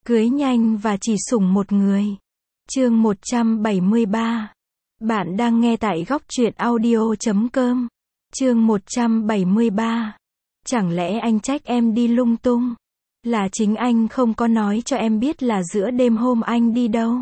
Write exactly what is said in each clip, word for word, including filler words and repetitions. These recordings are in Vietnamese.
Cưới nhanh và chỉ sủng một người. Chương một trăm bảy mươi ba. Bạn đang nghe tại góc truyện audio chấm com. Chương một trăm bảy mươi ba. Chẳng lẽ anh trách em đi lung tung? Là chính anh không có nói cho em biết là giữa đêm hôm anh đi đâu.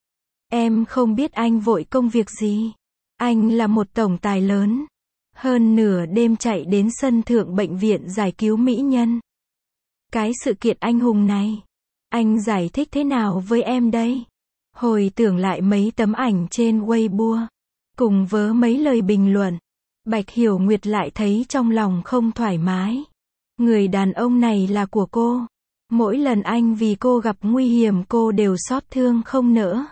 Em không biết anh vội công việc gì. Anh là một tổng tài lớn. Hơn nửa đêm chạy đến sân thượng bệnh viện giải cứu mỹ nhân. Cái sự kiện anh hùng này, anh giải thích thế nào với em đây? Hồi tưởng lại mấy tấm ảnh trên Weibo, cùng với mấy lời bình luận, Bạch Hiểu Nguyệt lại thấy trong lòng không thoải mái. Người đàn ông này là của cô. Mỗi lần anh vì cô gặp nguy hiểm cô đều xót thương không nỡ.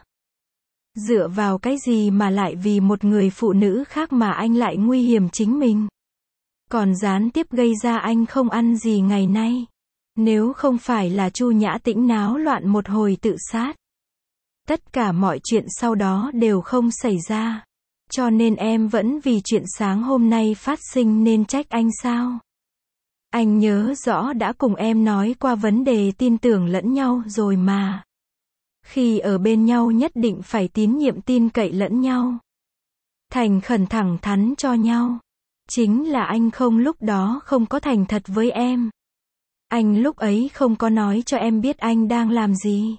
Dựa vào cái gì mà lại vì một người phụ nữ khác mà anh lại nguy hiểm chính mình? Còn gián tiếp gây ra anh không ăn gì ngày nay. Nếu không phải là Chu Nhã Tĩnh náo loạn một hồi tự sát, tất cả mọi chuyện sau đó đều không xảy ra. Cho nên em vẫn vì chuyện sáng hôm nay phát sinh nên trách anh sao? Anh nhớ rõ đã cùng em nói qua vấn đề tin tưởng lẫn nhau rồi mà. Khi ở bên nhau nhất định phải tín nhiệm tin cậy lẫn nhau. Thành khẩn thẳng thắn cho nhau. Chính là anh không lúc đó không có thành thật với em. Anh lúc ấy không có nói cho em biết anh đang làm gì.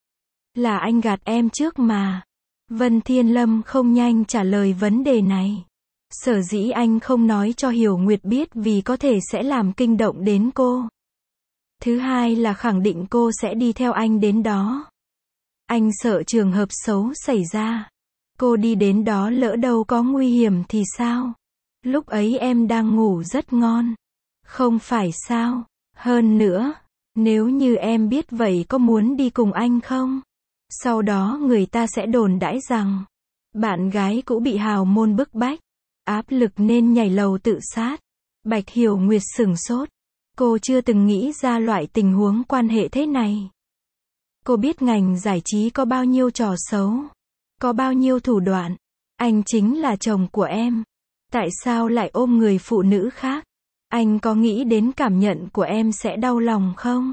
Là anh gạt em trước mà. Vân Thiên Lâm không nhanh trả lời vấn đề này. Sở dĩ anh không nói cho Hiểu Nguyệt biết vì có thể sẽ làm kinh động đến cô. Thứ hai là khẳng định cô sẽ đi theo anh đến đó. Anh sợ trường hợp xấu xảy ra. Cô đi đến đó lỡ đâu có nguy hiểm thì sao? Lúc ấy em đang ngủ rất ngon. Không phải sao? Hơn nữa, nếu như em biết vậy có muốn đi cùng anh không? Sau đó người ta sẽ đồn đãi rằng bạn gái cũ bị hào môn bức bách, áp lực nên nhảy lầu tự sát. Bạch Hiểu Nguyệt sửng sốt. Cô chưa từng nghĩ ra loại tình huống quan hệ thế này. Cô biết ngành giải trí có bao nhiêu trò xấu, có bao nhiêu thủ đoạn. Anh chính là chồng của em. Tại sao lại ôm người phụ nữ khác? Anh có nghĩ đến cảm nhận của em sẽ đau lòng không?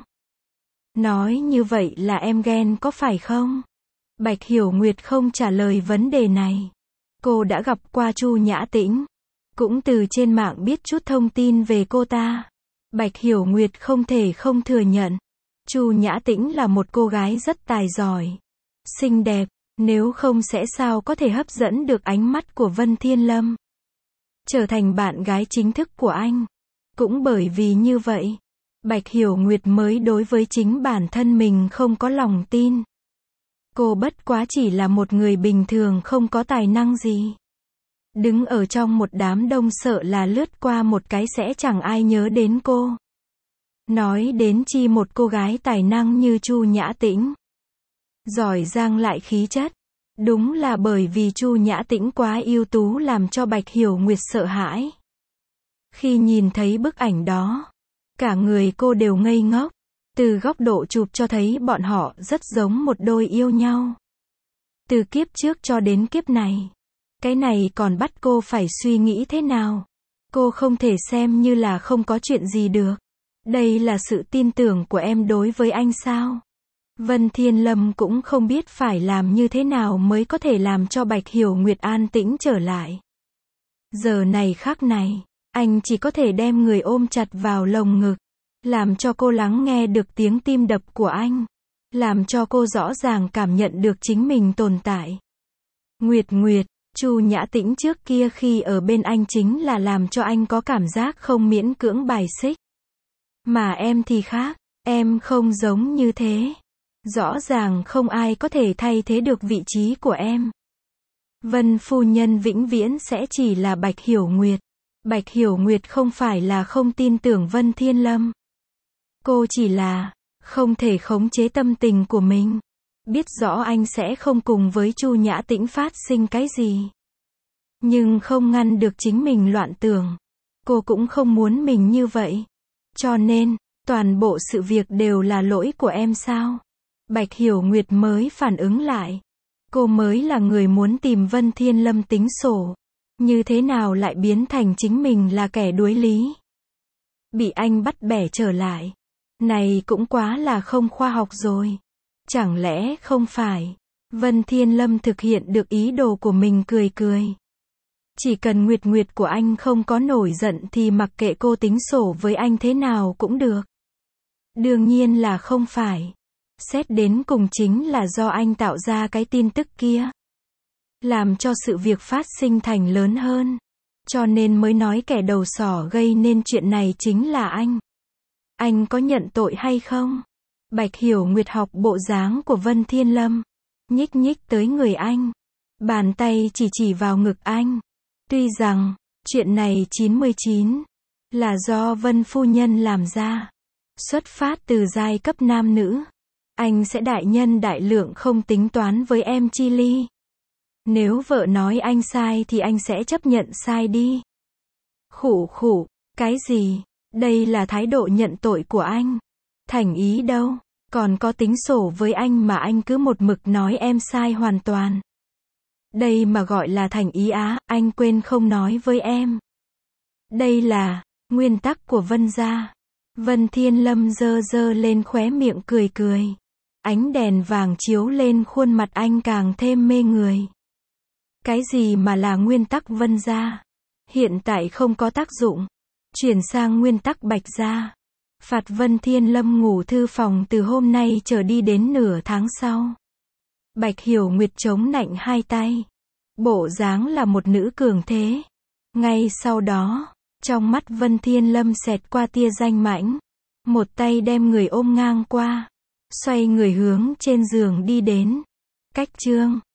Nói như vậy là em ghen có phải không? Bạch Hiểu Nguyệt không trả lời vấn đề này. Cô đã gặp qua Chu Nhã Tĩnh, cũng từ trên mạng biết chút thông tin về cô ta. Bạch Hiểu Nguyệt không thể không thừa nhận. Chu Nhã Tĩnh là một cô gái rất tài giỏi, xinh đẹp, nếu không sẽ sao có thể hấp dẫn được ánh mắt của Vân Thiên Lâm, trở thành bạn gái chính thức của anh. Cũng bởi vì như vậy, Bạch Hiểu Nguyệt mới đối với chính bản thân mình không có lòng tin. Cô bất quá chỉ là một người bình thường không có tài năng gì. Đứng ở trong một đám đông sợ là lướt qua một cái sẽ chẳng ai nhớ đến cô. Nói đến chi một cô gái tài năng như Chu Nhã Tĩnh, giỏi giang lại khí chất. Đúng là bởi vì Chu Nhã Tĩnh quá ưu tú làm cho Bạch Hiểu Nguyệt sợ hãi. Khi nhìn thấy bức ảnh đó, cả người cô đều ngây ngốc. Từ góc độ chụp cho thấy bọn họ rất giống một đôi yêu nhau. Từ kiếp trước cho đến kiếp này. Cái này còn bắt cô phải suy nghĩ thế nào? Cô không thể xem như là không có chuyện gì được. Đây là sự tin tưởng của em đối với anh sao? Vân Thiên Lâm cũng không biết phải làm như thế nào mới có thể làm cho Bạch Hiểu Nguyệt an tĩnh trở lại. Giờ này khắc này, anh chỉ có thể đem người ôm chặt vào lồng ngực, làm cho cô lắng nghe được tiếng tim đập của anh, làm cho cô rõ ràng cảm nhận được chính mình tồn tại. Nguyệt Nguyệt, Chu Nhã Tĩnh trước kia khi ở bên anh chính là làm cho anh có cảm giác không miễn cưỡng bài xích. Mà em thì khác, em không giống như thế. Rõ ràng không ai có thể thay thế được vị trí của em. Vân phu nhân vĩnh viễn sẽ chỉ là Bạch Hiểu Nguyệt. Bạch Hiểu Nguyệt không phải là không tin tưởng Vân Thiên Lâm. Cô chỉ là không thể khống chế tâm tình của mình. Biết rõ anh sẽ không cùng với Chu Nhã Tĩnh phát sinh cái gì. Nhưng không ngăn được chính mình loạn tưởng. Cô cũng không muốn mình như vậy. Cho nên, toàn bộ sự việc đều là lỗi của em sao? Bạch Hiểu Nguyệt mới phản ứng lại. Cô mới là người muốn tìm Vân Thiên Lâm tính sổ. Như thế nào lại biến thành chính mình là kẻ đuối lý? Bị anh bắt bẻ trở lại. Này cũng quá là không khoa học rồi. Chẳng lẽ không phải? Vân Thiên Lâm thực hiện được ý đồ của mình, cười cười. Chỉ cần Nguyệt Nguyệt của anh không có nổi giận thì mặc kệ cô tính sổ với anh thế nào cũng được. Đương nhiên là không phải. Xét đến cùng chính là do anh tạo ra cái tin tức kia. Làm cho sự việc phát sinh thành lớn hơn. Cho nên mới nói kẻ đầu sỏ gây nên chuyện này chính là anh. Anh có nhận tội hay không? Bạch Hiểu Nguyệt học bộ dáng của Vân Thiên Lâm. Nhích nhích tới người anh. Bàn tay chỉ chỉ vào ngực anh. Tuy rằng, chuyện này chín mươi chín là do Vân Phu Nhân làm ra. Xuất phát từ giai cấp nam nữ. Anh sẽ đại nhân đại lượng không tính toán với em chi ly. Nếu vợ nói anh sai thì anh sẽ chấp nhận sai đi. Khụ khụ, cái gì? Đây là thái độ nhận tội của anh. Thành ý đâu? Còn có tính sổ với anh mà anh cứ một mực nói em sai hoàn toàn. Đây mà gọi là thành ý á, anh quên không nói với em. Đây là nguyên tắc của Vân gia. Vân Thiên Lâm giơ giơ lên khóe miệng cười cười. Ánh đèn vàng chiếu lên khuôn mặt anh càng thêm mê người. Cái gì mà là nguyên tắc Vân gia? Hiện tại không có tác dụng. Chuyển sang nguyên tắc Bạch gia. Phạt Vân Thiên Lâm ngủ thư phòng từ hôm nay trở đi đến nửa tháng sau. Bạch Hiểu Nguyệt chống nạnh hai tay. Bộ dáng là một nữ cường thế. Ngay sau đó, trong mắt Vân Thiên Lâm xẹt qua tia danh mãnh. Một tay đem người ôm ngang qua. Xoay người hướng trên giường đi đến. Cách chương